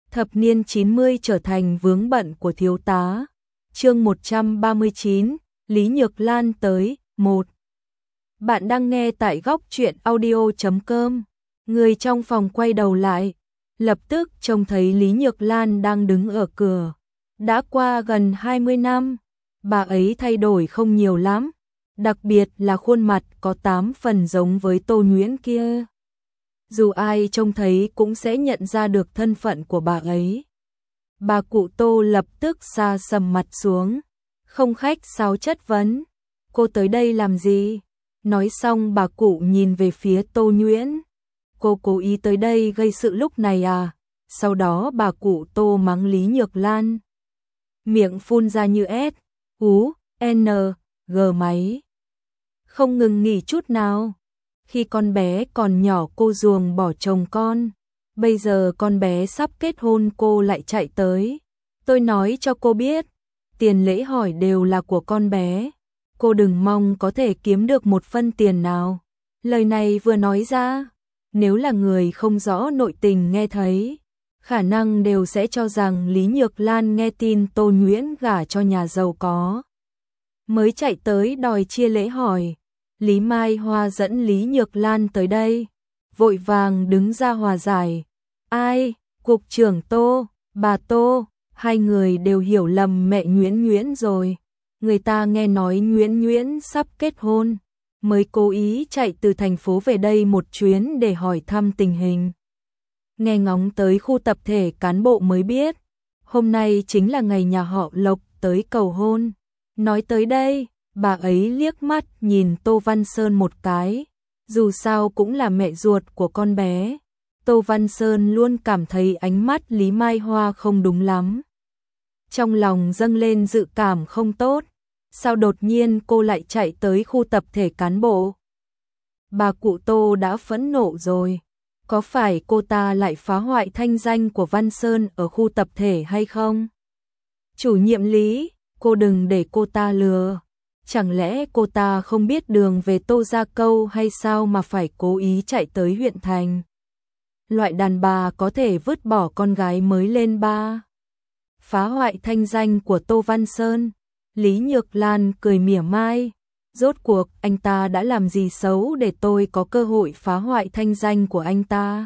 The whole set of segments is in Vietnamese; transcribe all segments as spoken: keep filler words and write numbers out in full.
Thập niên chín mươi trở thành vướng bận của thiếu tá. Chương một trăm ba mươi chín, Lý Nhược Lan tới. Một. Bạn đang nghe tại góc truyện audio chấm com. Người trong phòng quay đầu lại, lập tức trông thấy Lý Nhược Lan đang đứng ở cửa. Đã qua gần hai mươi năm, bà ấy thay đổi không nhiều lắm, đặc biệt là khuôn mặt có tám phần giống với Tô Nhuyễn kia. Dù ai trông thấy cũng sẽ nhận ra được thân phận của bà ấy. Bà cụ Tô lập tức sa sầm mặt xuống, không khách sáo chất vấn. Cô tới đây làm gì? Nói xong bà cụ nhìn về phía Tô Nhuyễn. Cô cố ý tới đây gây sự lúc này à? Sau đó bà cụ Tô mắng Lý Nhược Lan. Miệng phun ra như S, U, N, G máy. Không ngừng nghỉ chút nào. Khi con bé còn nhỏ cô ruồng bỏ chồng con. Bây giờ con bé sắp kết hôn cô lại chạy tới. Tôi nói cho cô biết, tiền lễ hỏi đều là của con bé. Cô đừng mong có thể kiếm được một phân tiền nào. Lời này vừa nói ra, nếu là người không rõ nội tình nghe thấy, khả năng đều sẽ cho rằng Lý Nhược Lan nghe tin Tô Nhuyễn gả cho nhà giàu có, mới chạy tới đòi chia lễ hỏi. Lý Mai Hoa dẫn Lý Nhược Lan tới đây, vội vàng đứng ra hòa giải. Ai? Cục trưởng Tô, bà Tô, hai người đều hiểu lầm mẹ Nhuyễn Nhuyễn rồi. Người ta nghe nói Nhuyễn Nhuyễn sắp kết hôn, mới cố ý chạy từ thành phố về đây một chuyến để hỏi thăm tình hình. Nghe ngóng tới khu tập thể cán bộ mới biết, hôm nay chính là ngày nhà họ Lộc tới cầu hôn. Nói tới đây, bà ấy liếc mắt nhìn Tô Văn Sơn một cái, dù sao cũng là mẹ ruột của con bé. Tô Văn Sơn luôn cảm thấy ánh mắt Lý Mai Hoa không đúng lắm. Trong lòng dâng lên dự cảm không tốt, sao đột nhiên cô lại chạy tới khu tập thể cán bộ? Bà cụ Tô đã phẫn nộ rồi, có phải cô ta lại phá hoại thanh danh của Văn Sơn ở khu tập thể hay không? Chủ nhiệm Lý, cô đừng để cô ta lừa. Chẳng lẽ cô ta không biết đường về Tô Gia Câu hay sao mà phải cố ý chạy tới huyện thành? Loại đàn bà có thể vứt bỏ con gái mới lên ba. Phá hoại thanh danh của Tô Văn Sơn. Lý Nhược Lan cười mỉa mai. Rốt cuộc anh ta đã làm gì xấu để tôi có cơ hội phá hoại thanh danh của anh ta?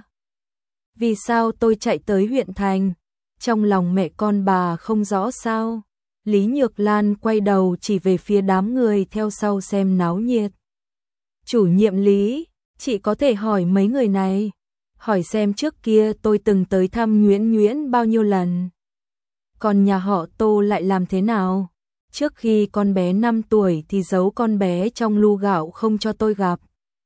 Vì sao tôi chạy tới huyện thành? Trong lòng mẹ con bà không rõ sao? Lý Nhược Lan quay đầu chỉ về phía đám người theo sau xem náo nhiệt. Chủ nhiệm Lý, chị có thể hỏi mấy người này, hỏi xem trước kia tôi từng tới thăm Nhuyễn Nhuyễn bao nhiêu lần. Còn nhà họ Tô lại làm thế nào? Trước khi con bé năm tuổi thì giấu con bé trong lu gạo không cho tôi gặp.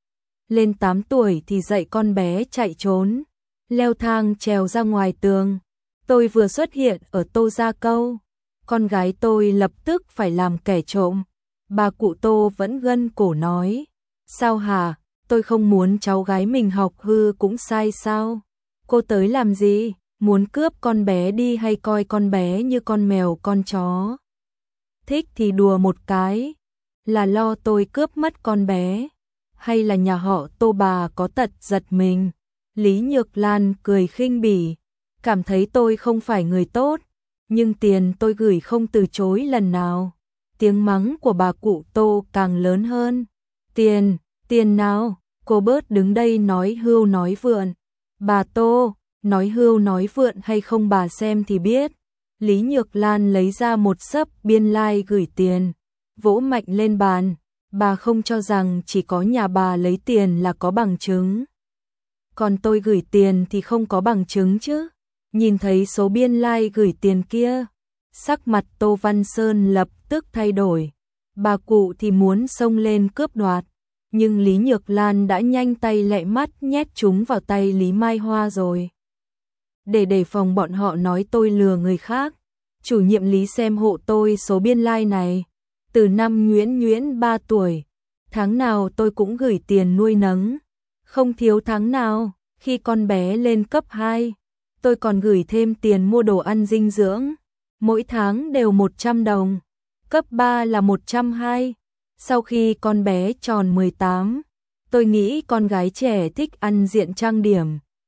Lên tám tuổi thì dạy con bé chạy trốn, leo thang trèo ra ngoài tường. Tôi vừa xuất hiện ở Tô Gia Câu, con gái tôi lập tức phải làm kẻ trộm. Bà cụ Tô vẫn gân cổ nói. Sao hả? Tôi không muốn cháu gái mình học hư cũng sai sao? Cô tới làm gì? Muốn cướp con bé đi hay coi con bé như con mèo con chó? Thích thì đùa một cái. Là lo tôi cướp mất con bé? Hay là nhà họ Tô bà có tật giật mình? Lý Nhược Lan cười khinh bỉ. Cảm thấy tôi không phải người tốt, nhưng tiền tôi gửi không từ chối lần nào. Tiếng mắng của bà cụ Tô càng lớn hơn. Tiền, tiền nào? Cô bớt đứng đây nói hưu nói vượn. Bà Tô, nói hưu nói vượn hay không bà xem thì biết. Lý Nhược Lan lấy ra một xấp biên lai like gửi tiền, vỗ mạnh lên bàn. Bà không cho rằng chỉ có nhà bà lấy tiền là có bằng chứng. Còn tôi gửi tiền thì không có bằng chứng chứ. Nhìn thấy số biên lai like gửi tiền kia, sắc mặt Tô Văn Sơn lập tức thay đổi. Bà cụ thì muốn xông lên cướp đoạt, nhưng Lý Nhược Lan đã nhanh tay lẹ mắt nhét chúng vào tay Lý Mai Hoa rồi. Để đề phòng bọn họ nói tôi lừa người khác, chủ nhiệm Lý xem hộ tôi số biên lai like này. Từ năm Nhuyễn Nhuyễn ba tuổi, tháng nào tôi cũng gửi tiền nuôi nấng, không thiếu tháng nào. Khi con bé lên cấp hai, tôi còn gửi thêm tiền mua đồ ăn dinh dưỡng, mỗi tháng đều một trăm đồng. Cấp ba là một trăm hai mươi. Sau khi con bé tròn mười tám, tôi nghĩ con gái trẻ thích ăn diện trang điểm,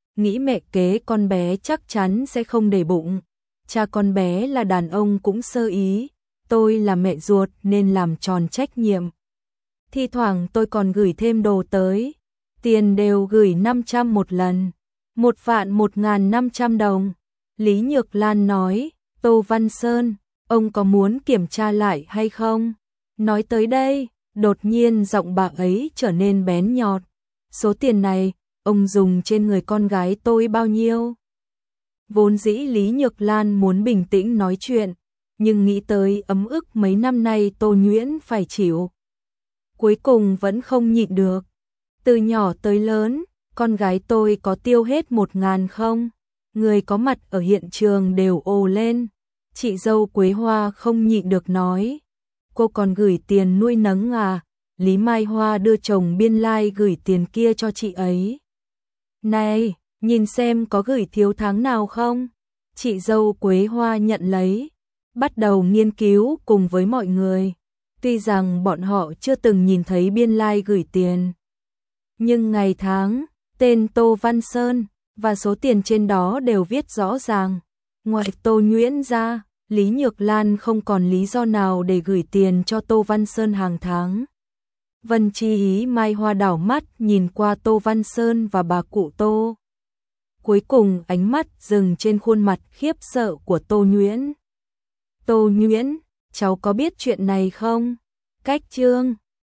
nghĩ mẹ kế con bé chắc chắn sẽ không để bụng. Cha con bé là đàn ông cũng sơ ý, tôi là mẹ ruột nên làm tròn trách nhiệm. Thi thoảng tôi còn gửi thêm đồ tới, tiền đều gửi năm trăm một lần, một vạn một ngàn năm trăm đồng. Lý Nhược Lan nói, Tô Văn Sơn, ông có muốn kiểm tra lại hay không? Nói tới đây, đột nhiên giọng bà ấy trở nên bén nhọt. Số tiền này, ông dùng trên người con gái tôi bao nhiêu? Vốn dĩ Lý Nhược Lan muốn bình tĩnh nói chuyện, nhưng nghĩ tới ấm ức mấy năm nay Tô Nhuyễn phải chịu. Cuối cùng vẫn không nhịn được. Từ nhỏ tới lớn, con gái tôi có tiêu hết một ngàn không? Người có mặt ở hiện trường đều ồ lên. Chị dâu Quế Hoa không nhịn được nói. Cô còn gửi tiền nuôi nấng à? Lý Mai Hoa đưa chồng biên lai gửi tiền kia cho chị ấy. Này, nhìn xem có gửi thiếu tháng nào không? Chị dâu Quế Hoa nhận lấy, bắt đầu nghiên cứu cùng với mọi người. Tuy rằng bọn họ chưa từng nhìn thấy biên lai gửi tiền, nhưng ngày tháng, tên Tô Văn Sơn và số tiền trên đó đều viết rõ ràng. Ngoài Tô Nhuyễn ra, Lý Nhược Lan không còn lý do nào để gửi tiền cho Tô Văn Sơn hàng tháng. Vân Chi Ý Mai Hoa đảo mắt nhìn qua Tô Văn Sơn và bà cụ Tô. Cuối cùng ánh mắt dừng trên khuôn mặt khiếp sợ của Tô Nhuyễn. Tô Nhuyễn, cháu có biết chuyện này không? Cách chương